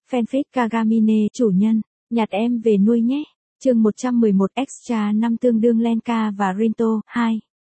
Fanfic Kagamine chủ nhân, nhặt em về nuôi nhé. Chương 111 Extra 5 tương đương Lenka và Rinto 2.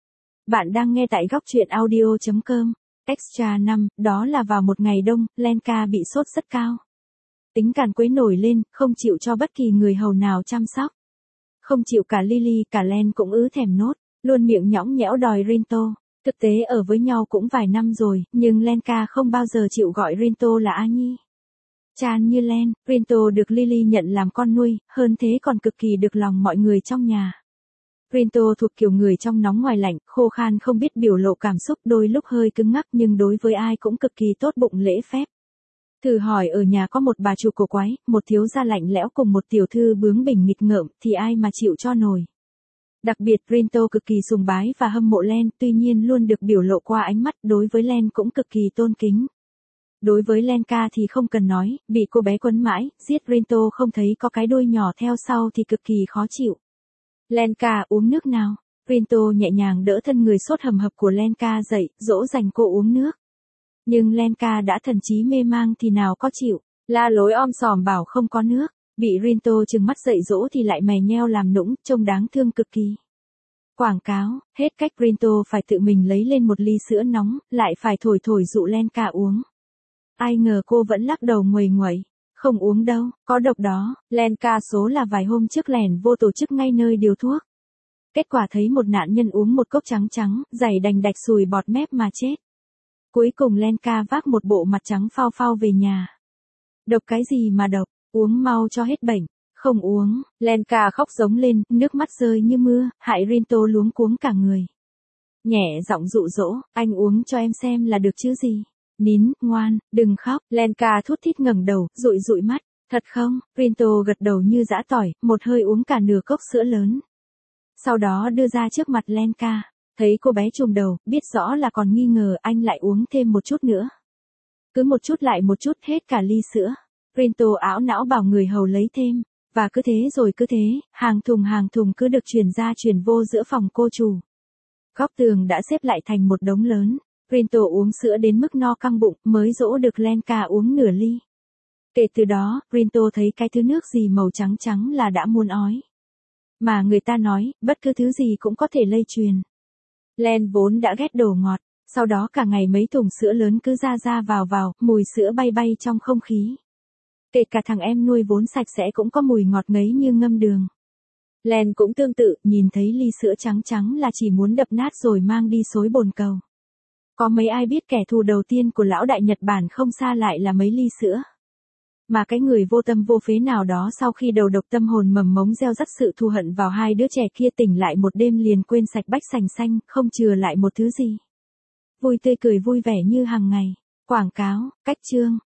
Bạn đang nghe tại góc truyện audio.com. Extra 5, đó là vào một ngày đông, Lenka bị sốt rất cao. Tính càn quấy nổi lên, không chịu cho bất kỳ người hầu nào chăm sóc. Không chịu cả Lily cả Len cũng ứ thèm nốt, luôn miệng nhõng nhẽo đòi Rinto. Thực tế ở với nhau cũng vài năm rồi, nhưng Lenka không bao giờ chịu gọi Rinto là A Nhi. Chan như Len, Rinto được Lily nhận làm con nuôi, hơn thế còn cực kỳ được lòng mọi người trong nhà. Rinto thuộc kiểu người trong nóng ngoài lạnh, khô khan không biết biểu lộ cảm xúc, đôi lúc hơi cứng ngắc nhưng đối với ai cũng cực kỳ tốt bụng lễ phép. Thử hỏi ở nhà có một bà chủ cổ quái, một thiếu gia lạnh lẽo cùng một tiểu thư bướng bỉnh nghịch ngợm thì ai mà chịu cho nổi. Đặc biệt Rinto cực kỳ sùng bái và hâm mộ Len, tuy nhiên luôn được biểu lộ qua ánh mắt, đối với Len cũng cực kỳ tôn kính. Đối với Lenka thì không cần nói, bị cô bé quấn mãi, giết Rinto không thấy có cái đuôi nhỏ theo sau thì cực kỳ khó chịu. Lenka uống nước nào. Rinto nhẹ nhàng đỡ thân người sốt hầm hập của Lenka dậy, dỗ dành cô uống nước. Nhưng Lenka đã thần trí mê mang thì nào có chịu, la lối om sòm bảo không có nước. Bị Rinto trừng mắt dạy dỗ thì lại mè nheo làm nũng, trông đáng thương cực kỳ. Quảng cáo, hết cách Rinto phải tự mình lấy lên một ly sữa nóng, lại phải thổi dụ Lenka uống. Ai ngờ cô vẫn lắc đầu nguầy nguẩy, không uống đâu, có độc đó. Lenka số là vài hôm trước lẻn vô tổ chức ngay nơi điều thuốc. Kết quả thấy một nạn nhân uống một cốc trắng trắng, dày đành đạch sùi bọt mép mà chết. Cuối cùng Lenka vác một bộ mặt trắng phao phao về nhà. Độc cái gì mà độc, uống mau cho hết bệnh. Không uống, Lenka khóc giống lên, nước mắt rơi như mưa, hại Rinto luống cuống cả người. Nhẹ giọng dụ dỗ, anh uống cho em xem là được chứ gì. Nín, ngoan, đừng khóc. Lenka thút thít ngẩng đầu, dụi mắt. Thật không? Rinto gật đầu như giã tỏi, một hơi uống cả nửa cốc sữa lớn. Sau đó đưa ra trước mặt Lenka. Thấy cô bé trùm đầu, biết rõ là còn nghi ngờ, anh lại uống thêm một chút nữa. Cứ một chút lại một chút, hết cả ly sữa. Rinto ảo não bảo người hầu lấy thêm. Và cứ thế, hàng thùng cứ được chuyển ra chuyển vô giữa phòng cô chủ. Góc tường đã xếp lại thành một đống lớn. Rinto uống sữa đến mức no căng bụng, mới dỗ được Lenka uống nửa ly. Kể từ đó, Rinto thấy cái thứ nước gì màu trắng trắng là đã muốn ói. Mà người ta nói, bất cứ thứ gì cũng có thể lây truyền. Len vốn đã ghét đồ ngọt, sau đó cả ngày mấy thùng sữa lớn cứ ra vào, mùi sữa bay trong không khí. Kể cả thằng em nuôi vốn sạch sẽ cũng có mùi ngọt ngấy như ngâm đường. Len cũng tương tự, nhìn thấy ly sữa trắng là chỉ muốn đập nát rồi mang đi xối bồn cầu. Có mấy ai biết kẻ thù đầu tiên của lão đại Nhật Bản không xa lại là mấy ly sữa. Mà cái người vô tâm vô phế nào đó sau khi đầu độc tâm hồn mầm mống gieo rắc sự thù hận vào hai đứa trẻ kia, tỉnh lại một đêm liền quên sạch bách sành xanh, không chừa lại một thứ gì. Vui tươi cười vui vẻ như hàng ngày. Quảng cáo, cách chương,